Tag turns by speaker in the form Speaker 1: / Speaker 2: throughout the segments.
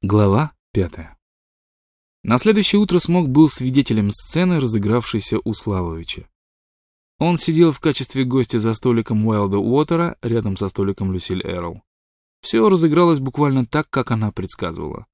Speaker 1: Глава 5. На следующее утро Смок был свидетелем сцены, разыгравшейся у Славовича. Он сидел в качестве гостя за столиком Уайлда Уотера рядом со столиком Люсиль Эрл. Все разыгралось буквально так, как она предсказывала.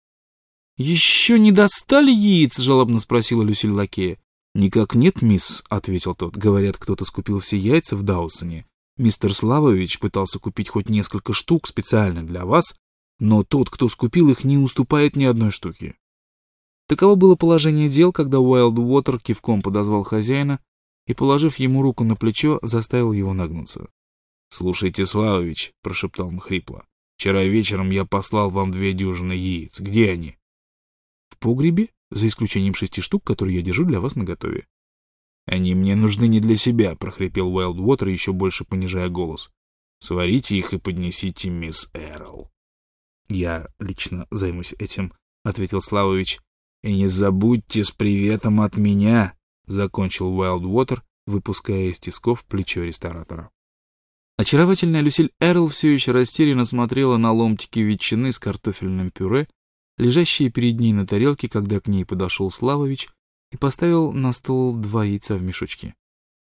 Speaker 1: «Еще не достали яиц?» — жалобно спросила Люсиль лакея. «Никак нет, мисс», — ответил тот. «Говорят, кто-то скупил все яйца в Даусоне. Мистер Славович пытался купить хоть несколько штук специально для вас, но тот, кто скупил их, не уступает ни одной штуки». Таково было положение дел, когда Уайлд Уотер кивком подозвал хозяина и, положив ему руку на плечо, заставил его нагнуться. «Слушайте, Славович», — прошептал он хрипло, — «вчера вечером я послал вам 2 дюжины яиц. Где они?» «В погребе, за исключением 6 штук, которые я держу для вас наготове». «Они мне нужны не для себя», — прохрипел Уайлд Уотер, еще больше понижая голос. «Сварите их и поднесите мисс Эрл». «Я лично займусь этим», — ответил Славович. «И не забудьте с приветом от меня», — закончил Уайлд Уотер, выпуская из тисков плечо ресторатора. Очаровательная Люсиль Эрл все еще растерянно смотрела на ломтики ветчины с картофельным пюре, лежащие перед ней на тарелке, когда к ней подошел Славович и поставил на стол 2 яйца в мешочке.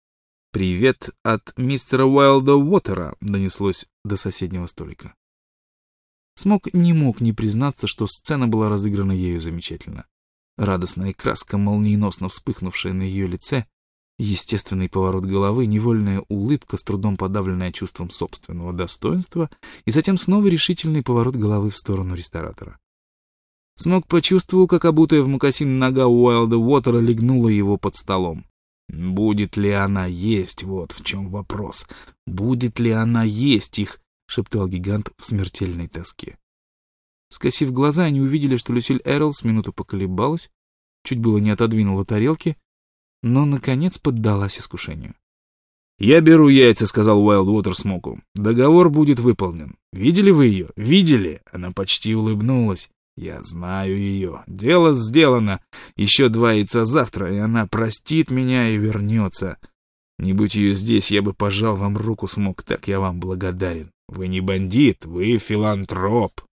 Speaker 1: «Привет от мистера Уайлда Уотера», — донеслось до соседнего столика. Смок не мог не признаться, что сцена была разыграна ею замечательно. Радостная краска, молниеносно вспыхнувшая на ее лице, естественный поворот головы, невольная улыбка, с трудом подавленная чувством собственного достоинства, и затем снова решительный поворот головы в сторону ресторатора. Смок почувствовал, как обутая в мокасины нога Уайлда Уотера легнула его под столом. Будет ли она есть, вот в чем вопрос. Будет ли она есть их? — шептал гигант в смертельной тоске. Скосив глаза, они увидели, что Люсиль Эрл с минуту поколебалась, чуть было не отодвинула тарелки, но, наконец, поддалась искушению. «Я беру яйца», — сказал Уайлд Уотер Смоку. «Договор будет выполнен. Видели вы ее? Видели?» Она почти улыбнулась. «Я знаю ее. Дело сделано. Еще 2 яйца завтра, и она простит меня и вернется. Не будь ее здесь, я бы пожал вам руку, Смок, так я вам благодарен. Вы не бандит, вы филантроп».